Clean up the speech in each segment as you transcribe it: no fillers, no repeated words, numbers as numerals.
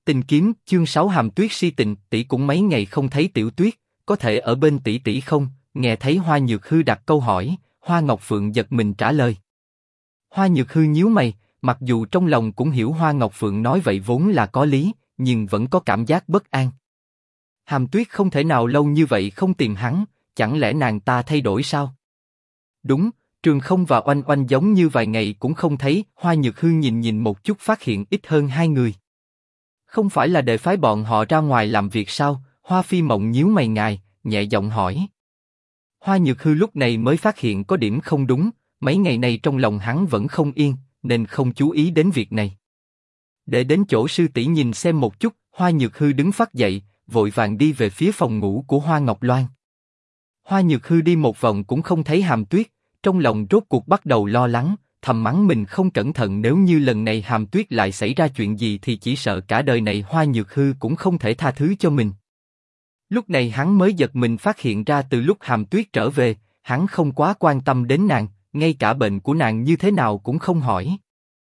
Tình kiếm, chương 6 Hàm Tuyết si tình, tỷ cũng mấy ngày không thấy Tiểu Tuyết, có thể ở bên tỷ tỷ không? Nghe thấy Hoa Nhược Hư đặt câu hỏi, Hoa Ngọc Phượng giật mình trả lời. Hoa Nhược Hư nhíu mày, mặc dù trong lòng cũng hiểu Hoa Ngọc Phượng nói vậy vốn là có lý, nhưng vẫn có cảm giác bất an. Hàm Tuyết không thể nào lâu như vậy không tìm hắn, chẳng lẽ nàng ta thay đổi sao? Đúng, Trường Không và Oanh Oanh giống như vài ngày cũng không thấy. Hoa Nhược Hư nhìn một chút phát hiện ít hơn hai người. Không phải là để phái bọn họ ra ngoài làm việc sao? Hoa Phi Mộng nhíu mày ngài, nhẹ giọng hỏi. Hoa Nhược Hư lúc này mới phát hiện có điểm không đúng, mấy ngày nay trong lòng hắn vẫn không yên, nên không chú ý đến việc này. Để đến chỗ sư tỷ nhìn xem một chút, Hoa Nhược Hư đứng phắt dậy, vội vàng đi về phía phòng ngủ của Hoa Ngọc Loan. Hoa Nhược Hư đi một vòng cũng không thấy Hàm Tuyết, trong lòng rốt cuộc bắt đầu lo lắng, thầm mắng mình không cẩn thận, nếu như lần này Hàm Tuyết lại xảy ra chuyện gì thì chỉ sợ cả đời này Hoa Nhược Hư cũng không thể tha thứ cho mình. Lúc này hắn mới giật mình phát hiện ra từ lúc Hàm Tuyết trở về, hắn không quá quan tâm đến nàng, ngay cả bệnh của nàng như thế nào cũng không hỏi.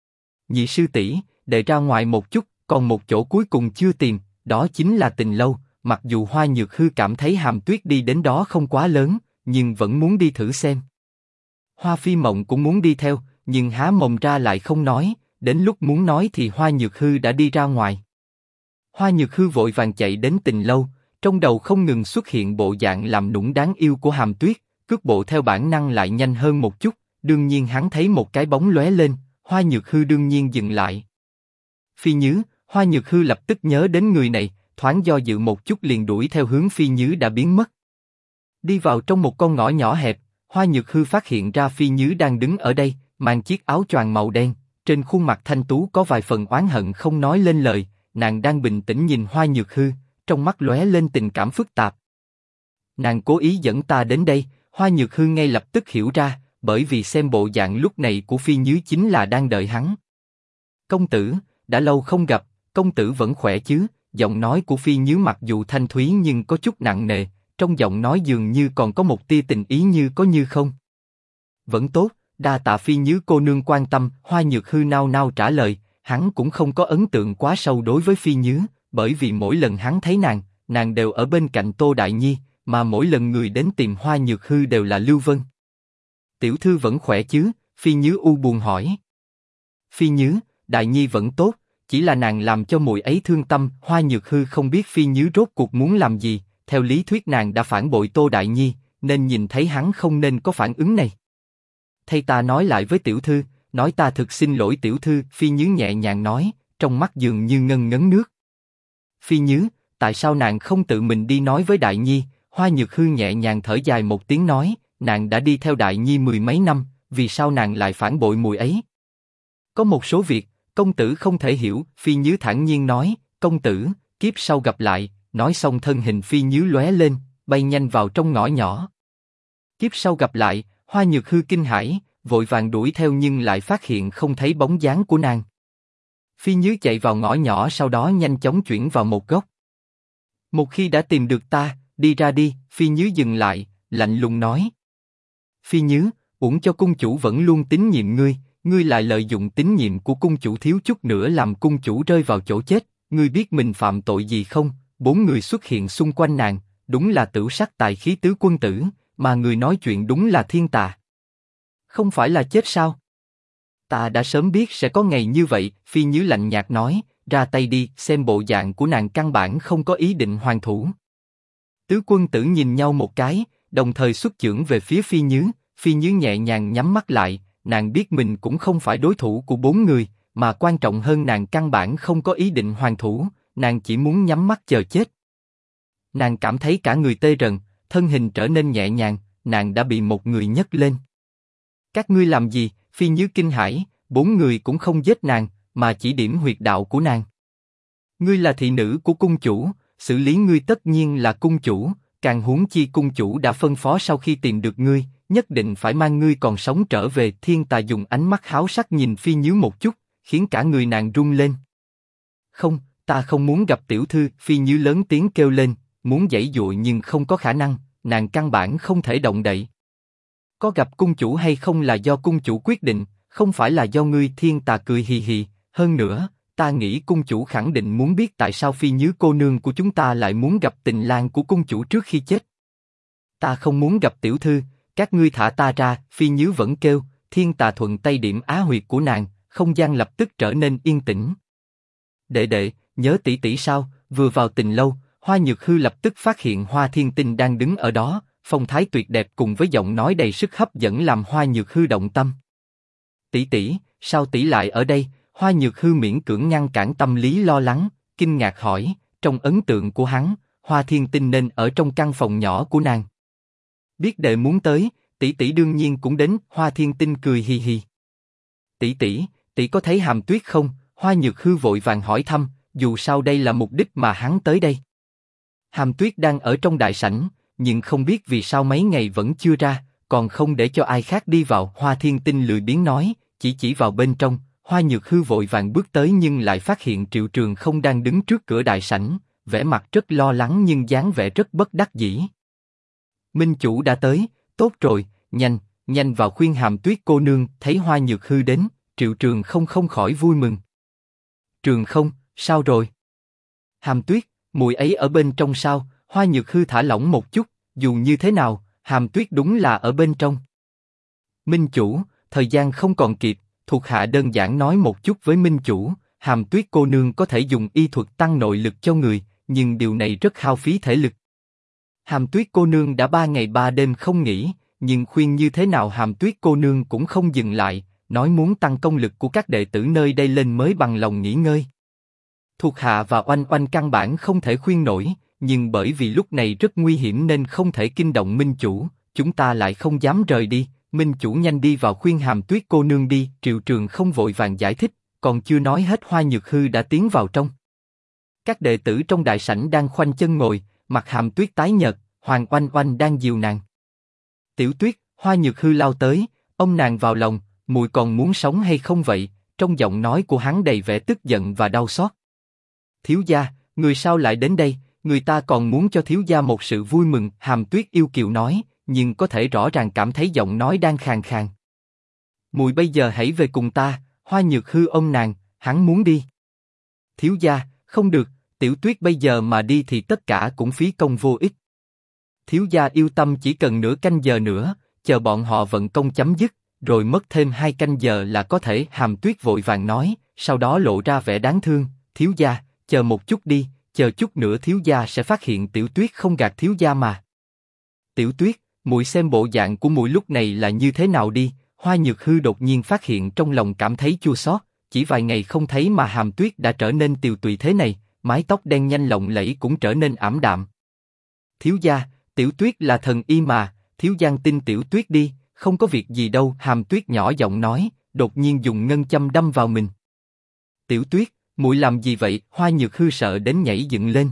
Nhị sư tỷ, để ra ngoài một chút, còn một chỗ cuối cùng chưa tìm, đó chính là Tình Lâu. Mặc dù Hoa Nhược Hư cảm thấy Hàm Tuyết đi đến đó không quá lớn, nhưng vẫn muốn đi thử xem. Hoa Phi Mộng cũng muốn đi theo, nhưng há mồm ra lại không nói, đến lúc muốn nói thì Hoa Nhược Hư đã đi ra ngoài. Hoa Nhược Hư vội vàng chạy đến Tình Lâu, trong đầu không ngừng xuất hiện bộ dạng làm nũng đáng yêu của Hàm Tuyết, cước bộ theo bản năng lại nhanh hơn một chút, đương nhiên hắn thấy một cái bóng lóe lên, Hoa Nhược Hư đương nhiên dừng lại. Phi Nhứ, Hoa Nhược Hư lập tức nhớ đến người này, thoáng do dự một chút liền đuổi theo hướng Phi Nhứ đã biến mất. Đi vào trong một con ngõ nhỏ hẹp, Hoa Nhược Hư phát hiện ra Phi Nhứ đang đứng ở đây, mang chiếc áo choàng màu đen, trên khuôn mặt thanh tú có vài phần oán hận không nói lên lời, nàng đang bình tĩnh nhìn Hoa Nhược Hư, trong mắt lóe lên tình cảm phức tạp. Nàng cố ý dẫn ta đến đây, Hoa Nhược Hư ngay lập tức hiểu ra, bởi vì xem bộ dạng lúc này của Phi Nhứ chính là đang đợi hắn. Công tử, đã lâu không gặp, công tử vẫn khỏe chứ? Giọng nói của Phi Nhứ mặc dù thanh thúy nhưng có chút nặng nề, trong giọng nói dường như còn có một tia tình ý như có như không. Vẫn tốt, đa tạ Phi Nhứ cô nương quan tâm. Hoa Nhược Hư nao nao trả lời, hắn cũng không có ấn tượng quá sâu đối với Phi Nhứ, bởi vì mỗi lần hắn thấy nàng đều ở bên cạnh Tô Đại Nhi, mà mỗi lần người đến tìm Hoa Nhược Hư đều là Lưu Vân. Tiểu thư vẫn khỏe chứ? Phi Nhứ u buồn hỏi. Phi Nhứ, Đại Nhi vẫn tốt, chỉ là nàng làm cho muội ấy thương tâm. Hoa Nhược Hư không biết Phi Nhứ rốt cuộc muốn làm gì, theo lý thuyết nàng đã phản bội Tô Đại Nhi, nên nhìn thấy hắn không nên có phản ứng này. Thay ta nói lại với tiểu thư, nói ta thực xin lỗi tiểu thư. Phi Nhứ nhẹ nhàng nói, trong mắt dường như ngân ngấn nước. Phi Nhứ, tại sao nàng không tự mình đi nói với Đại Nhi? Hoa Nhược Hư nhẹ nhàng thở dài một tiếng nói, nàng đã đi theo Đại Nhi mười mấy năm, vì sao nàng lại phản bội muội ấy? Có một số việc, công tử không thể hiểu. Phi Nhứ thản nhiên nói, công tử, kiếp sau gặp lại. Nói xong thân hình Phi Nhứ lóe lên, bay nhanh vào trong ngõ nhỏ. Kiếp sau gặp lại, Hoa Nhược Hư kinh hãi, vội vàng đuổi theo nhưng lại phát hiện không thấy bóng dáng của nàng. Phi Nhứ chạy vào ngõ nhỏ, sau đó nhanh chóng chuyển vào một góc. Một khi đã tìm được ta, đi ra đi. Phi Nhứ dừng lại, lạnh lùng nói. Phi Nhứ, uổng cho cung chủ vẫn luôn tín nhiệm ngươi, ngươi lại lợi dụng tín nhiệm của cung chủ thiếu chút nữa làm cung chủ rơi vào chỗ chết. Ngươi biết mình phạm tội gì không? 4 người xuất hiện xung quanh nàng, đúng là tửu sắc tài khí tứ quân tử, mà người nói chuyện đúng là thiên tà. Không phải là chết sao? Ta đã sớm biết sẽ có ngày như vậy. Phi Nhứ lạnh nhạt nói, ra tay đi. Xem bộ dạng của nàng căn bản không có ý định hoàn thủ. Tứ quân tử nhìn nhau một cái, đồng thời xuất chưởng về phía Phi Nhứ. Phi Nhứ nhẹ nhàng nhắm mắt lại, nàng biết mình cũng không phải đối thủ của 4 người, mà quan trọng hơn nàng căn bản không có ý định hoàn thủ, nàng chỉ muốn nhắm mắt chờ chết. Nàng cảm thấy cả người tê rần, thân hình trở nên nhẹ nhàng, nàng đã bị một người nhấc lên. Các ngươi làm gì? Phi Nhứ kinh hãi, 4 người cũng không giết nàng, mà chỉ điểm huyệt đạo của nàng. Ngươi là thị nữ của cung chủ, xử lý ngươi tất nhiên là cung chủ, càng huống chi cung chủ đã phân phó sau khi tìm được ngươi, nhất định phải mang ngươi còn sống trở về. Thiên Tà dùng ánh mắt háo sắc nhìn Phi Nhứ một chút, khiến cả người nàng run lên. Không, ta không muốn gặp tiểu thư. Phi Nhứ lớn tiếng kêu lên, muốn giãy giụa nhưng không có khả năng, nàng căn bản không thể động đậy. Có gặp cung chủ hay không là do cung chủ quyết định, không phải là do ngươi. Thiên Tà cười hì hì, hơn nữa, ta nghĩ cung chủ khẳng định muốn biết tại sao Phi Nhứ cô nương của chúng ta lại muốn gặp tình lang của cung chủ trước khi chết. Ta không muốn gặp tiểu thư, các ngươi thả ta ra. Phi Nhứ vẫn kêu. Thiên Tà thuận tay điểm á huyệt của nàng, không gian lập tức trở nên yên tĩnh. Đệ đệ, nhớ tỷ tỷ sao? Vừa vào tình lâu, Hoa Nhược Hư lập tức phát hiện Hoa Thiên Tinh đang đứng ở đó, phong thái tuyệt đẹp cùng với giọng nói đầy sức hấp dẫn làm Hoa Nhược Hư động tâm. Tỷ tỷ, sao tỷ lại ở đây? Hoa Nhược Hư miễn cưỡng ngăn cản tâm lý lo lắng, kinh ngạc hỏi. Trong ấn tượng của hắn, Hoa Thiên Tinh nên ở trong căn phòng nhỏ của nàng. Biết đệ muốn tới, tỷ tỷ đương nhiên cũng đến. Hoa Thiên Tinh cười hì hì. Tỷ tỷ có thấy Hàm Tuyết không? Hoa Nhược Hư vội vàng hỏi thăm, dù sao đây là mục đích mà hắn tới đây. Hàm Tuyết đang ở trong đại sảnh, nhưng không biết vì sao mấy ngày vẫn chưa ra, còn không để cho ai khác đi vào. Hoa Thiên Tinh lười biếng nói, chỉ vào bên trong. Hoa Nhược Hư vội vàng bước tới nhưng lại phát hiện Triệu Trường Không đang đứng trước cửa đại sảnh, vẻ mặt rất lo lắng nhưng dáng vẻ rất bất đắc dĩ. Minh chủ đã tới, tốt rồi, nhanh vào khuyên Hàm Tuyết cô nương. Thấy Hoa Nhược Hư đến, Triệu Trường không khỏi vui mừng. Trường Không, sao rồi? Hàm Tuyết, muội ấy ở bên trong sao? Hoa Nhược Hư thả lỏng một chút, dù như thế nào, Hàm Tuyết đúng là ở bên trong. Minh chủ, thời gian không còn kịp, thuộc hạ đơn giản nói một chút với Minh chủ. Hàm Tuyết cô nương có thể dùng y thuật tăng nội lực cho người, nhưng điều này rất hao phí thể lực. Hàm Tuyết cô nương đã 3 ngày 3 đêm không nghỉ, nhưng khuyên như thế nào Hàm Tuyết cô nương cũng không dừng lại, nói muốn tăng công lực của các đệ tử nơi đây lên mới bằng lòng nghỉ ngơi. Thuộc hạ và Oanh Oanh căn bản không thể khuyên nổi, nhưng bởi vì lúc này rất nguy hiểm nên không thể kinh động Minh chủ, chúng ta lại không dám rời đi. Minh chủ nhanh đi vào khuyên Hàm Tuyết cô nương đi. Triệu Trường không vội vàng giải thích, còn chưa nói hết Hoa Nhược Hư đã tiến vào trong. Các đệ tử trong đại sảnh đang khoanh chân ngồi, mặt Hàm Tuyết tái nhợt, Hoàng Oanh Oanh đang dìu nàng. Tiểu Tuyết, Hoa Nhược Hư lao tới, ôm nàng vào lòng, muội còn muốn sống hay không vậy? Trong giọng nói của hắn đầy vẻ tức giận và đau xót. Thiếu gia, người sao lại đến đây? Người ta còn muốn cho thiếu gia một sự vui mừng. Hàm Tuyết yêu kiều nói, nhưng có thể rõ ràng cảm thấy giọng nói đang khàn khàn. Muội bây giờ hãy về cùng ta. Hoa Nhược Hư ôm nàng, hắn muốn đi. Thiếu gia, không được, Tiểu Tuyết bây giờ mà đi thì tất cả cũng phí công vô ích. Thiếu gia yêu tâm chỉ cần nửa canh giờ nữa, chờ bọn họ vận công chấm dứt, rồi mất thêm 2 canh giờ là có thể. Hàm Tuyết vội vàng nói, sau đó lộ ra vẻ đáng thương. Thiếu gia, chờ một chút đi, chờ chút nữa thiếu gia sẽ phát hiện Tiểu Tuyết không gạt thiếu gia mà. Tiểu Tuyết, muội xem bộ dạng của muội lúc này là như thế nào đi. Hoa Nhược Hư đột nhiên phát hiện trong lòng cảm thấy chua xót, chỉ vài ngày không thấy mà Hàm Tuyết đã trở nên tiều tụy thế này, mái tóc đen nhanh lộng lẫy cũng trở nên ảm đạm. Thiếu gia, Tiểu Tuyết là thần y mà, thiếu gia tin Tiểu Tuyết đi, không có việc gì đâu. Hàm Tuyết nhỏ giọng nói, đột nhiên dùng ngân châm đâm vào mình. Tiểu Tuyết, muội làm gì vậy? Hoa Nhược Hư sợ đến nhảy dựng lên.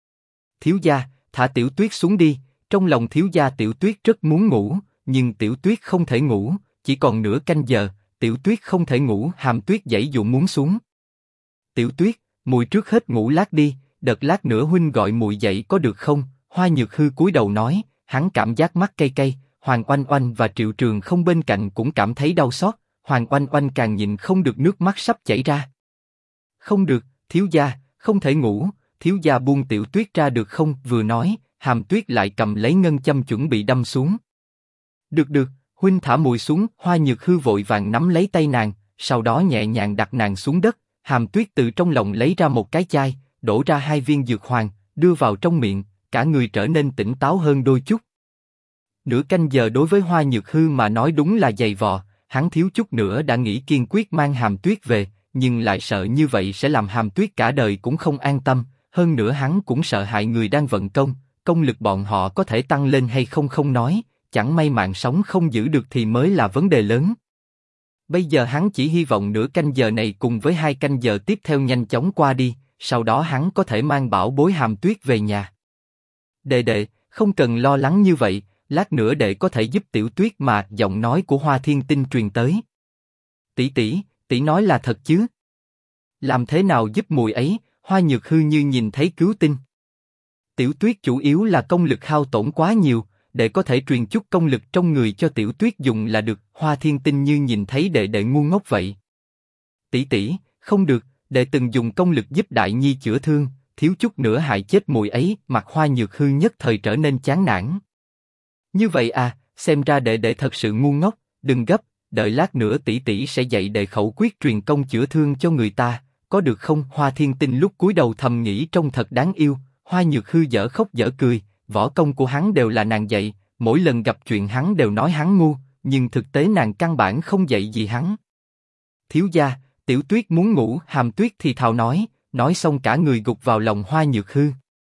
Thiếu gia, thả Tiểu Tuyết xuống đi. Trong lòng thiếu gia Tiểu Tuyết rất muốn ngủ, nhưng Tiểu Tuyết không thể ngủ, chỉ còn nửa canh giờ, Tiểu Tuyết không thể ngủ. Hàm Tuyết giãy giụa muốn xuống. Tiểu Tuyết, muội trước hết ngủ lát đi, đợt lát nữa huynh gọi muội dậy có được không? Hoa Nhược Hư cúi đầu nói, hắn cảm giác mắt cay cay. Hoàng Oanh Oanh và Triệu Trường không bên cạnh cũng cảm thấy đau xót. Hoàng Oanh Oanh càng nhịn không được nước mắt sắp chảy ra. Không được, thiếu gia, không thể ngủ, thiếu gia buông Tiểu Tuyết ra được không? Vừa nói, Hàm Tuyết lại cầm lấy ngân châm chuẩn bị đâm xuống. Được, huynh thả muội xuống. Hoa Nhược Hư vội vàng nắm lấy tay nàng, sau đó nhẹ nhàng đặt nàng xuống đất. Hàm Tuyết từ trong lòng lấy ra một cái chai, đổ ra 2 viên dược hoàng, đưa vào trong miệng, cả người trở nên tỉnh táo hơn đôi chút. Nửa canh giờ đối với Hoa Nhược Hư mà nói đúng là dày vò, hắn thiếu chút nữa đã nghĩ kiên quyết mang Hàm Tuyết về, nhưng lại sợ như vậy sẽ làm Hàm Tuyết cả đời cũng không an tâm, hơn nữa hắn cũng sợ hại người đang vận công lực bọn họ có thể tăng lên hay không không nói, chẳng may mạng sống không giữ được thì mới là vấn đề lớn. Bây giờ hắn chỉ hy vọng nửa canh giờ này cùng với 2 canh giờ tiếp theo nhanh chóng qua đi, sau đó hắn có thể mang bảo bối Hàm Tuyết về nhà. Đệ, không cần lo lắng như vậy, lát nữa đệ có thể giúp Tiểu Tuyết mà. Giọng nói của Hoa Thiên Tinh truyền tới. Tỷ nói là thật chứ? Làm thế nào giúp muội ấy? Hoa Nhược Hư như nhìn thấy cứu tinh. Tiểu Tuyết chủ yếu là công lực hao tổn quá nhiều, đệ có thể truyền chút công lực trong người cho Tiểu Tuyết dùng là được. Hoa Thiên Tinh như nhìn thấy đệ ngu ngốc vậy. Tỷ, không được, đệ từng dùng công lực giúp Đại Nhi chữa thương, thiếu chút nữa hại chết muội ấy. Mặt Hoa Nhược Hư nhất thời trở nên chán nản. Như vậy à, xem ra đệ thật sự ngu ngốc, đừng gấp, đợi lát nữa tỷ tỷ sẽ dạy đệ khẩu quyết truyền công chữa thương cho người ta, có được không? Hoa Thiên Tinh lúc cúi đầu thầm nghĩ trông thật đáng yêu. Hoa Nhược Hư dở khóc dở cười, võ công của hắn đều là nàng dạy, mỗi lần gặp chuyện hắn đều nói hắn ngu, nhưng thực tế nàng căn bản không dạy gì hắn. Thiếu gia, Tiểu Tuyết muốn ngủ. Hàm Tuyết thì thào nói xong cả người gục vào lòng Hoa Nhược Hư.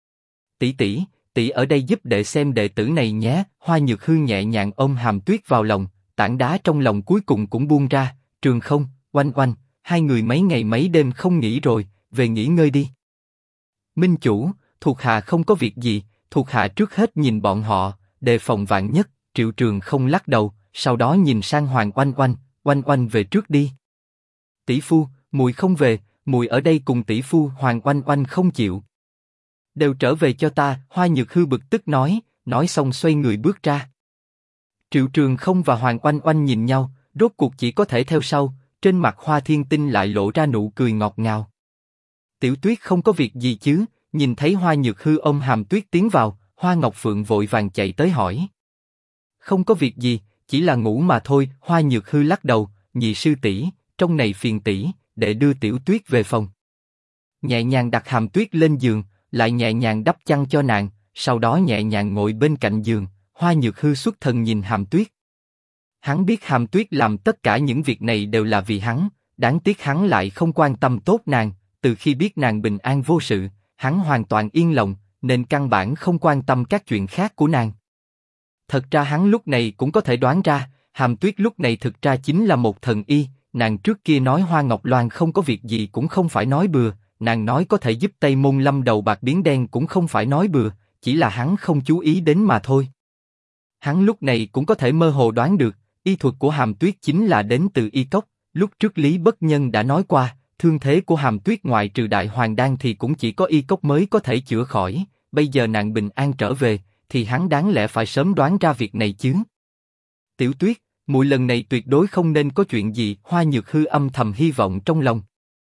Tỷ ở đây giúp đệ xem đệ tử này nhé. Hoa Nhược Hư nhẹ nhàng ôm Hàm Tuyết vào lòng, tảng đá trong lòng cuối cùng cũng buông ra. Trường Không, Oanh Oanh, hai người mấy ngày mấy đêm không nghỉ rồi, về nghỉ ngơi đi. Minh chủ, thuộc hạ không có việc gì, thuộc hạ trước hết nhìn bọn họ, đề phòng vạn nhất. Triệu Trường Không lắc đầu, sau đó nhìn sang Hoàng Oanh Oanh, Oanh Oanh về trước đi. Tỷ phu, muội không về, muội ở đây cùng tỷ phu. Hoàng Oanh Oanh không chịu. Đều trở về cho ta. Hoa Nhược Hư bực tức nói xong xoay người bước ra. Triệu Trường Không và Hoàng Oanh Oanh nhìn nhau, rốt cuộc chỉ có thể theo sau. Trên mặt Hoa Thiên Tinh lại lộ ra nụ cười ngọt ngào. Tiểu Tuyết không có việc gì chứ? Nhìn thấy Hoa Nhược Hư ôm Hàm Tuyết tiến vào, Hoa Ngọc Phượng vội vàng chạy tới hỏi. Không có việc gì, chỉ là ngủ mà thôi. Hoa Nhược Hư lắc đầu, nhị sư tỷ, trong này phiền tỷ, để đưa Tiểu Tuyết về phòng. Nhẹ nhàng đặt Hàm Tuyết lên giường, lại nhẹ nhàng đắp chăn cho nàng, sau đó nhẹ nhàng ngồi bên cạnh giường. Hoa Nhược Hư xuất thần nhìn Hàm Tuyết. Hắn biết Hàm Tuyết làm tất cả những việc này đều là vì hắn, đáng tiếc hắn lại không quan tâm tốt nàng. Từ khi biết nàng bình an vô sự, hắn hoàn toàn yên lòng, nên căn bản không quan tâm các chuyện khác của nàng. Thật ra hắn lúc này cũng có thể đoán ra, Hàm Tuyết lúc này thực ra chính là một thần y. Nàng trước kia nói Hoa Ngọc Loan không có việc gì cũng không phải nói bừa, nàng nói có thể giúp Tây Môn Lâm đầu bạc biến đen cũng không phải nói bừa, chỉ là hắn không chú ý đến mà thôi. Hắn lúc này cũng có thể mơ hồ đoán được, y thuật của Hàm Tuyết chính là đến từ y cốc. Lúc trước Lý Bất Nhân đã nói qua, thương thế của Hàm Tuyết ngoại trừ Đại Hoàng Đan thì cũng chỉ có y cốc mới có thể chữa khỏi. Bây giờ nàng bình an trở về, thì hắn đáng lẽ phải sớm đoán ra việc này chứ. Tiểu Tuyết, muội lần này tuyệt đối không nên có chuyện gì. Hoa Nhược Hư âm thầm hy vọng trong lòng.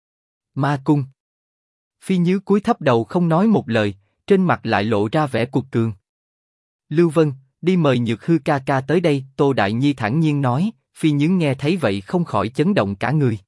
Ma cung. Phi Nhứ cúi thấp đầu không nói một lời, trên mặt lại lộ ra vẻ cuột cường. Lưu Vân, đi mời Nhược Hư ca ca tới đây. Tô Đại Nhi thản nhiên nói. Phi Nhứ nghe thấy vậy không khỏi chấn động cả người.